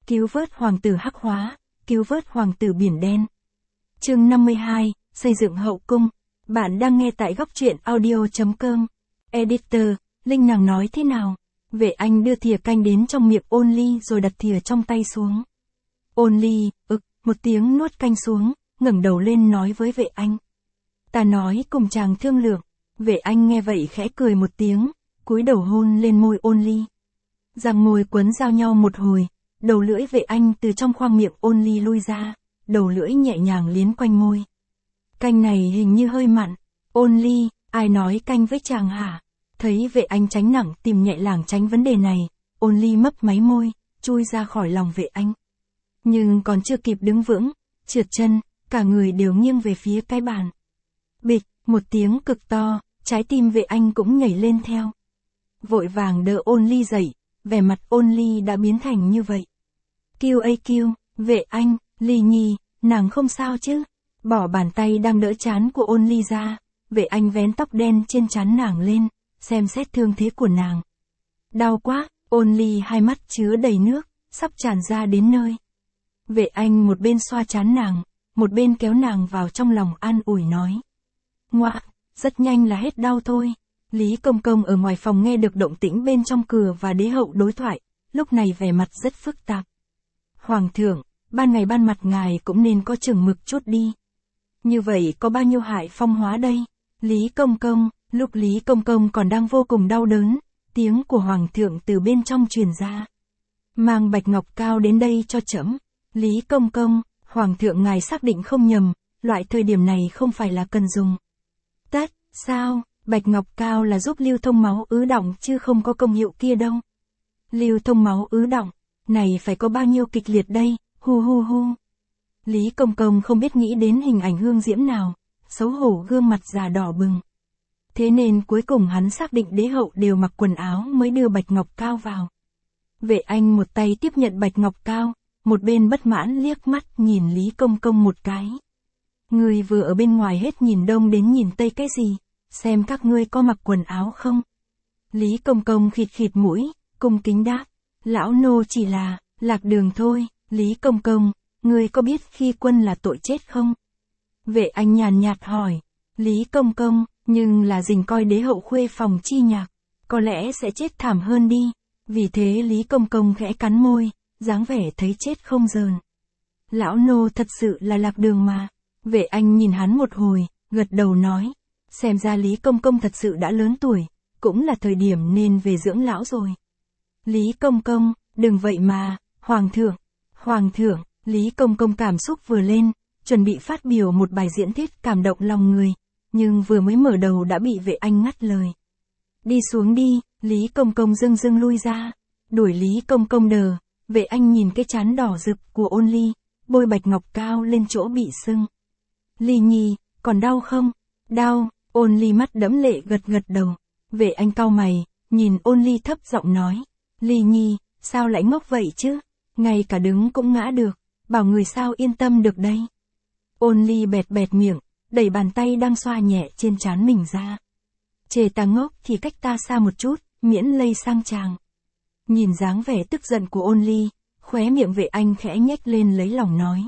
Cứu vớt hoàng tử hắc hóa, cứu vớt hoàng tử biển đen. Chương 52, xây dựng hậu cung. Bạn đang nghe tại góc truyện audio.com. Editor, Linh nàng nói thế nào? Vệ Anh đưa thìa canh đến trong miệng Ôn Ly rồi đặt thìa trong tay xuống. Ôn Ly, một tiếng nuốt canh xuống, ngẩng đầu lên nói với Vệ Anh. Ta nói cùng chàng thương lượng. Vệ Anh nghe vậy khẽ cười một tiếng, cúi đầu hôn lên môi Ôn Ly. Răng môi quấn giao nhau một hồi, đầu lưỡi Vệ Anh từ trong khoang miệng Ôn Ly lui ra, đầu lưỡi nhẹ nhàng liến quanh môi. Canh này hình như hơi mặn. Ôn Ly, ai nói canh với chàng hả? Thấy Vệ Anh tránh nặng tìm nhẹ làng tránh vấn đề này, Ôn Ly mấp máy môi, chui ra khỏi lòng Vệ Anh. Nhưng còn chưa kịp đứng vững, trượt chân, cả người đều nghiêng về phía cái bàn. Bịch, một tiếng cực to, trái tim Vệ Anh cũng nhảy lên theo. Vội vàng đỡ Ôn Ly dậy, vẻ mặt Ôn Ly đã biến thành như vậy. QAQ, Vệ Anh, Ly Nhi, nàng không sao chứ? Bỏ bàn tay đang đỡ trán của Ôn Ly ra, Vệ Anh vén tóc đen trên trán nàng lên, xem xét thương thế của nàng. Đau quá, Ôn Ly hai mắt chứa đầy nước, sắp tràn ra đến nơi. Vệ Anh một bên xoa trán nàng, một bên kéo nàng vào trong lòng an ủi nói. Ngoạ, rất nhanh là hết đau thôi. Lý Công Công ở ngoài phòng nghe được động tĩnh bên trong cửa và đế hậu đối thoại, lúc này vẻ mặt rất phức tạp. Hoàng thượng, ban ngày ban mặt ngài cũng nên có chừng mực chút đi. Như vậy có bao nhiêu hại phong hóa đây? Lý Công Công, lúc Lý Công Công còn đang vô cùng đau đớn, tiếng của Hoàng thượng từ bên trong truyền ra. Mang bạch ngọc cao đến đây cho trẫm. Lý Công Công, Hoàng thượng ngài xác định không nhầm, loại thời điểm này không phải là cần dùng. Tất, sao, bạch ngọc cao là giúp lưu thông máu ứ đọng chứ không có công hiệu kia đâu. Lưu thông máu ứ đọng, này phải có bao nhiêu kịch liệt đây, hu hu hu. Lý Công Công không biết nghĩ đến hình ảnh hương diễm nào, xấu hổ gương mặt già đỏ bừng. Thế nên cuối cùng hắn xác định đế hậu đều mặc quần áo mới đưa bạch ngọc cao vào. Vệ Anh một tay tiếp nhận bạch ngọc cao, một bên bất mãn liếc mắt nhìn Lý Công Công một cái. Ngươi vừa ở bên ngoài hết nhìn đông đến nhìn tây cái gì, xem các ngươi có mặc quần áo không? Lý Công Công khịt khịt mũi, cung kính đáp, lão nô chỉ là, lạc đường thôi. Lý Công Công, ngươi có biết khi quân là tội chết không? Vệ Anh nhàn nhạt hỏi, Lý Công Công, nhưng là dình coi đế hậu khuê phòng chi nhạc, có lẽ sẽ chết thảm hơn đi. Vì thế Lý Công Công khẽ cắn môi, dáng vẻ thấy chết không dờn. Lão nô thật sự là lạc đường mà. Vệ Anh nhìn hắn một hồi, gật đầu nói, xem ra Lý Công Công thật sự đã lớn tuổi, cũng là thời điểm nên về dưỡng lão rồi. Lý Công Công, đừng vậy mà, Hoàng thượng, Lý Công Công cảm xúc vừa lên, chuẩn bị phát biểu một bài diễn thuyết cảm động lòng người, nhưng vừa mới mở đầu đã bị Vệ Anh ngắt lời. Đi xuống đi, Lý Công Công dưng lui ra, đuổi Lý Công Công đờ. Vệ Anh nhìn cái trán đỏ rực của Ôn Ly, bôi bạch ngọc cao lên chỗ bị sưng. Ly Nhi, còn đau không? Đau, Ôn Ly mắt đẫm lệ gật đầu. Vệ Anh cau mày, nhìn Ôn Ly thấp giọng nói. Ly Nhi, sao lại ngốc vậy chứ? Ngay cả đứng cũng ngã được, bảo người sao yên tâm được đây? Ôn Ly bẹt miệng, đẩy bàn tay đang xoa nhẹ trên trán mình ra. Chê ta ngốc thì cách ta xa một chút, miễn lây sang chàng. Nhìn dáng vẻ tức giận của Ôn Ly, khóe miệng Vệ Anh khẽ nhếch lên lấy lòng nói.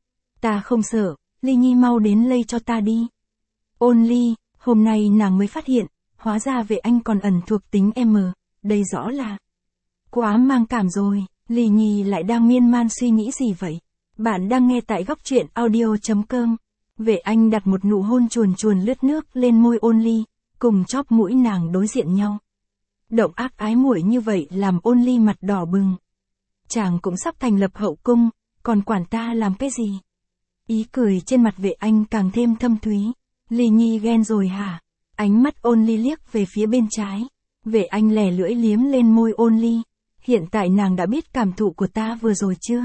Ta không sợ, Ly Nhi mau đến lây cho ta đi. Ôn Ly, hôm nay nàng mới phát hiện, hóa ra Vệ Anh còn ẩn thuộc tính M, đây rõ là quá mang cảm rồi. Ly Nhi lại đang miên man suy nghĩ gì vậy? Bạn đang nghe tại góc truyện audio.com. Vệ Anh đặt một nụ hôn chuồn lướt nước lên môi Ôn Ly, cùng chóp mũi nàng đối diện nhau. Động ác ái muội như vậy làm Ôn Ly mặt đỏ bừng. Chàng cũng sắp thành lập hậu cung, còn quản ta làm cái gì? Ý cười trên mặt Vệ Anh càng thêm thâm thúy. Ly Nhi ghen rồi hả? Ánh mắt Ôn Ly liếc về phía bên trái. Vệ Anh lè lưỡi liếm lên môi Ôn Ly. Hiện tại nàng đã biết cảm thụ của ta vừa rồi chưa?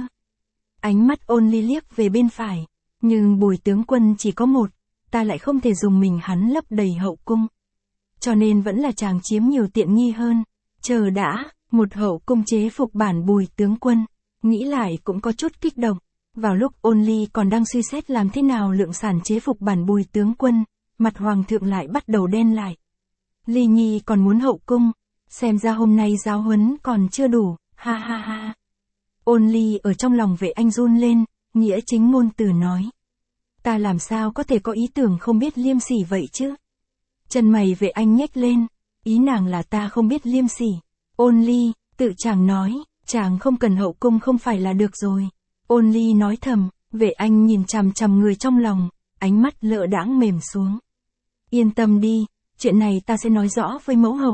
Ánh mắt Ôn Ly liếc về bên phải. Nhưng Bùi tướng quân chỉ có một, ta lại không thể dùng mình hắn lấp đầy hậu cung. Cho nên vẫn là chàng chiếm nhiều tiện nghi hơn. Chờ đã, một hậu cung chế phục bản Bùi tướng quân. Nghĩ lại cũng có chút kích động. Vào lúc Ôn Ly còn đang suy xét làm thế nào lượng sản chế phục bản Bùi tướng quân, mặt Hoàng thượng lại bắt đầu đen lại. Ly Nhi còn muốn hậu cung, xem ra hôm nay giáo huấn còn chưa đủ, ha ha ha. Ôn Ly ở trong lòng Vệ Anh run lên, nghĩa chính ngôn từ nói. Ta làm sao có thể có ý tưởng không biết liêm sỉ vậy chứ? Chân mày Vệ Anh nhếch lên, ý nàng là ta không biết liêm sỉ. Ôn Ly, tự chàng nói, chàng không cần hậu cung không phải là được rồi. Ôn Ly nói thầm, Vệ Anh nhìn chằm chằm người trong lòng, ánh mắt lợ đãng mềm xuống. Yên tâm đi, chuyện này ta sẽ nói rõ với mẫu hậu.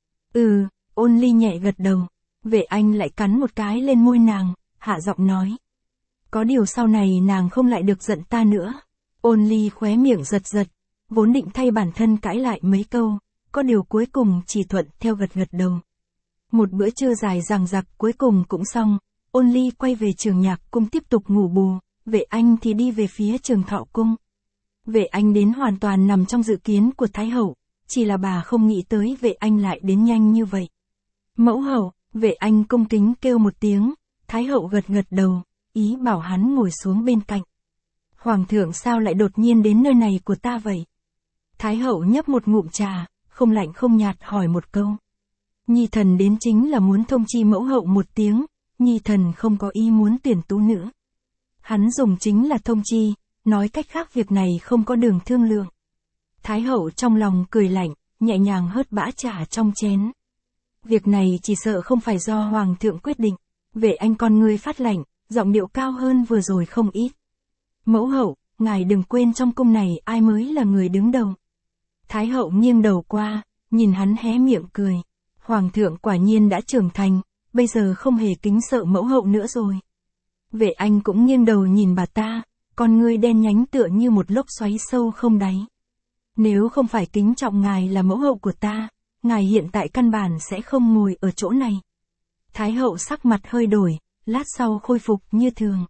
Ôn Ly nhẹ gật đầu. Vệ Anh lại cắn một cái lên môi nàng, hạ giọng nói. Có điều sau này nàng không lại được giận ta nữa. Ôn Ly khóe miệng giật giật, vốn định thay bản thân cãi lại mấy câu, có điều cuối cùng chỉ thuận theo gật gật đầu. Một bữa trưa dài dằng dặc cuối cùng cũng xong, Ôn Ly quay về trường Nhạc Cung tiếp tục ngủ bù, Vệ Anh thì đi về phía Trường Thọ Cung. Vệ Anh đến hoàn toàn nằm trong dự kiến của Thái Hậu, chỉ là bà không nghĩ tới Vệ Anh lại đến nhanh như vậy. Mẫu hậu, Vệ Anh cung kính kêu một tiếng, Thái Hậu gật gật đầu, ý bảo hắn ngồi xuống bên cạnh. Hoàng thượng sao lại đột nhiên đến nơi này của ta vậy? Thái Hậu nhấp một ngụm trà, không lạnh không nhạt hỏi một câu. Nhi thần đến chính là muốn thông chi mẫu hậu một tiếng, Nhi thần không có ý muốn tuyển tú nữa. Hắn dùng chính là thông chi, nói cách khác việc này không có đường thương lượng. Thái Hậu trong lòng cười lạnh, nhẹ nhàng hớt bã trà trong chén. Việc này chỉ sợ không phải do Hoàng thượng quyết định. Vệ Anh con ngươi phát lạnh, giọng điệu cao hơn vừa rồi không ít. Mẫu hậu, ngài đừng quên trong cung này ai mới là người đứng đầu. Thái Hậu nghiêng đầu qua, nhìn hắn hé miệng cười. Hoàng thượng quả nhiên đã trưởng thành, bây giờ không hề kính sợ mẫu hậu nữa rồi. Vệ Anh cũng nghiêng đầu nhìn bà ta, con ngươi đen nhánh tựa như một lốc xoáy sâu không đáy. Nếu không phải kính trọng ngài là mẫu hậu của ta, ngài hiện tại căn bản sẽ không ngồi ở chỗ này. Thái Hậu sắc mặt hơi đổi, lát sau khôi phục như thường.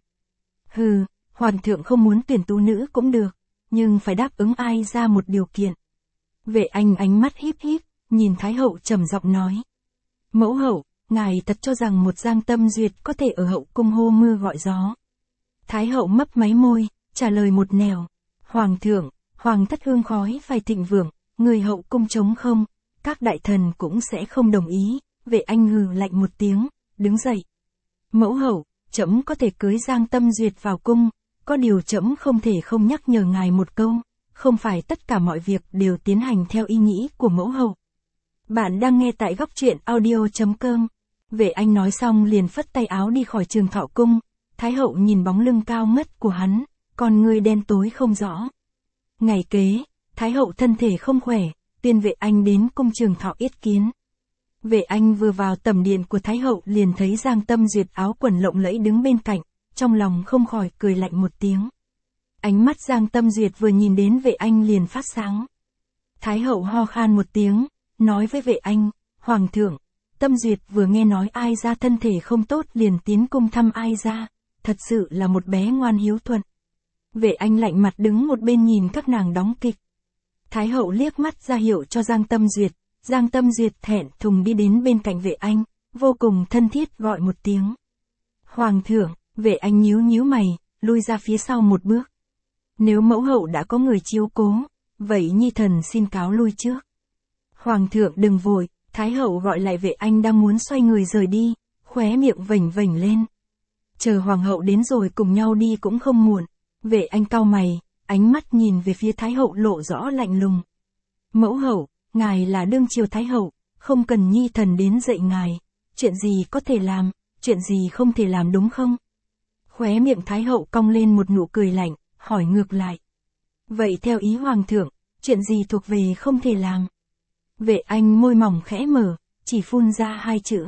Hoàng thượng không muốn tuyển tú nữ cũng được, nhưng phải đáp ứng ai ra một điều kiện. Vệ Anh ánh mắt híp híp, nhìn Thái Hậu trầm giọng nói. Mẫu hậu, ngài thật cho rằng một Giang Tâm Duyệt có thể ở hậu cung hô mưa gọi gió. Thái Hậu mấp máy môi, trả lời một nẻo. Hoàng thượng, hoàng thất hương khói phải thịnh vượng, người hậu cung trống không, các đại thần cũng sẽ không đồng ý. Vệ Anh hừ lạnh một tiếng, đứng dậy. Mẫu hậu, trẫm có thể cưới Giang Tâm Duyệt vào cung, có điều trẫm không thể không nhắc nhở ngài một câu, không phải tất cả mọi việc đều tiến hành theo ý nghĩ của mẫu hậu. Bạn đang nghe tại góc truyện audio.com. Vệ Anh nói xong liền phất tay áo đi khỏi Trường Thọ Cung. Thái Hậu nhìn bóng lưng cao ngất của hắn, con ngươi đen tối không rõ. Ngày kế, Thái Hậu thân thể không khỏe, tuyên Vệ Anh đến cung Trường Thọ yết kiến. Vệ Anh vừa vào tẩm điện của Thái Hậu liền thấy Giang Tâm Duyệt áo quần lộng lẫy đứng bên cạnh, trong lòng không khỏi cười lạnh một tiếng. Ánh mắt Giang Tâm Duyệt vừa nhìn đến Vệ Anh liền phát sáng. Thái Hậu ho khan một tiếng, nói với Vệ Anh, Hoàng thượng, Tâm Duyệt vừa nghe nói ai ra thân thể không tốt liền tiến cung thăm ai ra, thật sự là một bé ngoan hiếu thuận. Vệ Anh lạnh mặt đứng một bên nhìn các nàng đóng kịch. Thái Hậu liếc mắt ra hiệu cho Giang Tâm Duyệt. Giang Tâm Duyệt thẹn thùng đi đến bên cạnh Vệ Anh, vô cùng thân thiết gọi một tiếng. Hoàng thượng, Vệ Anh nhíu nhíu mày, lui ra phía sau một bước. Nếu mẫu hậu đã có người chiếu cố, vậy nhi thần xin cáo lui trước. Hoàng thượng đừng vội, Thái Hậu gọi lại Vệ Anh đang muốn xoay người rời đi, khóe miệng vểnh vểnh lên. Chờ Hoàng hậu đến rồi cùng nhau đi cũng không muộn. Vệ Anh cau mày, ánh mắt nhìn về phía Thái Hậu lộ rõ lạnh lùng. Mẫu hậu, ngài là đương triều Thái Hậu, không cần nhi thần đến dạy ngài, chuyện gì có thể làm, chuyện gì không thể làm đúng không? Khóe miệng Thái Hậu cong lên một nụ cười lạnh, hỏi ngược lại. Vậy theo ý Hoàng thượng, chuyện gì thuộc về không thể làm? Vệ Anh môi mỏng khẽ mở, chỉ phun ra hai chữ.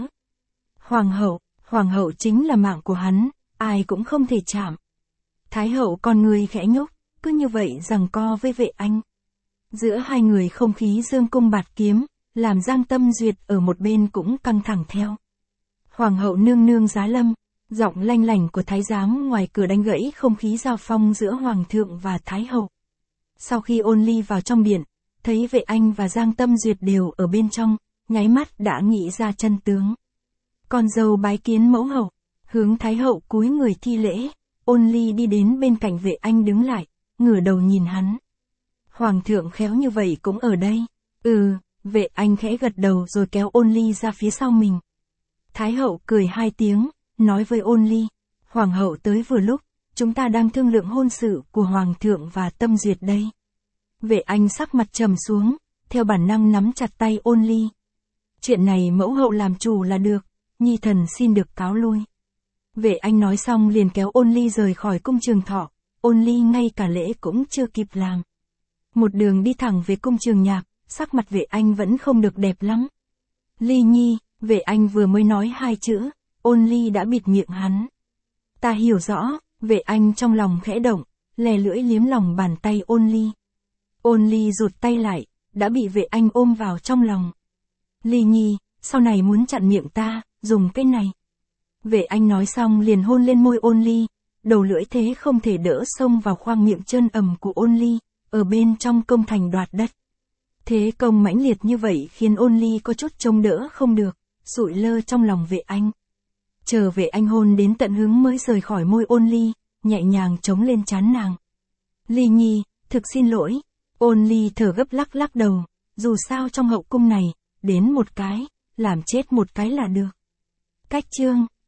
Hoàng hậu chính là mạng của hắn, ai cũng không thể chạm. Thái Hậu con người khẽ nhúc, cứ như vậy giằng co với Vệ Anh. Giữa hai người không khí dương cung bạt kiếm, làm Giang Tâm Duyệt ở một bên cũng căng thẳng theo. Hoàng hậu nương nương giá lâm, giọng lanh lảnh của thái giám ngoài cửa đánh gãy không khí giao phong giữa Hoàng thượng và Thái Hậu. Sau khi Ôn Ly vào trong điện, thấy Vệ Anh và Giang Tâm Duyệt đều ở bên trong, nháy mắt đã nghĩ ra chân tướng. Con dâu bái kiến mẫu hậu, hướng Thái Hậu cúi người thi lễ, Ôn Ly đi đến bên cạnh Vệ Anh đứng lại, ngửa đầu nhìn hắn. Hoàng thượng khéo như vậy cũng ở đây. Vệ Anh khẽ gật đầu rồi kéo Ôn Ly ra phía sau mình. Thái Hậu cười hai tiếng, nói với ôn ly. Hoàng hậu tới vừa lúc, chúng ta đang thương lượng hôn sự của Hoàng thượng và Tâm Duyệt đây. Vệ Anh sắc mặt trầm xuống, theo bản năng nắm chặt tay ôn ly. Chuyện này mẫu hậu làm chủ là được, nhi thần xin được cáo lui. Vệ Anh nói xong liền kéo ôn ly rời khỏi cung Trường Thọ, ôn ly ngay cả lễ cũng chưa kịp làm. Một đường đi thẳng về cung Trường Nhạc, sắc mặt Vệ Anh vẫn không được đẹp lắm. Ly nhi, Vệ Anh vừa mới nói 2 chữ, ôn ly đã bịt miệng hắn. Ta hiểu rõ, Vệ Anh trong lòng khẽ động, lè lưỡi liếm lòng bàn tay ôn ly. Ôn ly rụt tay lại, đã bị Vệ Anh ôm vào trong lòng. Ly nhi, sau này muốn chặn miệng ta, dùng cái này. Vệ Anh nói xong liền hôn lên môi ôn ly, đầu lưỡi thế không thể đỡ xông vào khoang miệng trơn ẩm của ôn ly, ở bên trong công thành đoạt đất. Thế công mãnh liệt như vậy khiến ôn ly có chút chống đỡ không được, sụi lơ trong lòng Vệ Anh. Chờ Vệ Anh hôn đến tận hứng mới rời khỏi môi ôn ly, nhẹ nhàng chống lên trán nàng. Ly nhi, thực xin lỗi. Ôn ly thở gấp lắc lắc đầu, dù sao trong hậu cung này, đến một cái, làm chết một cái là được. Cách chương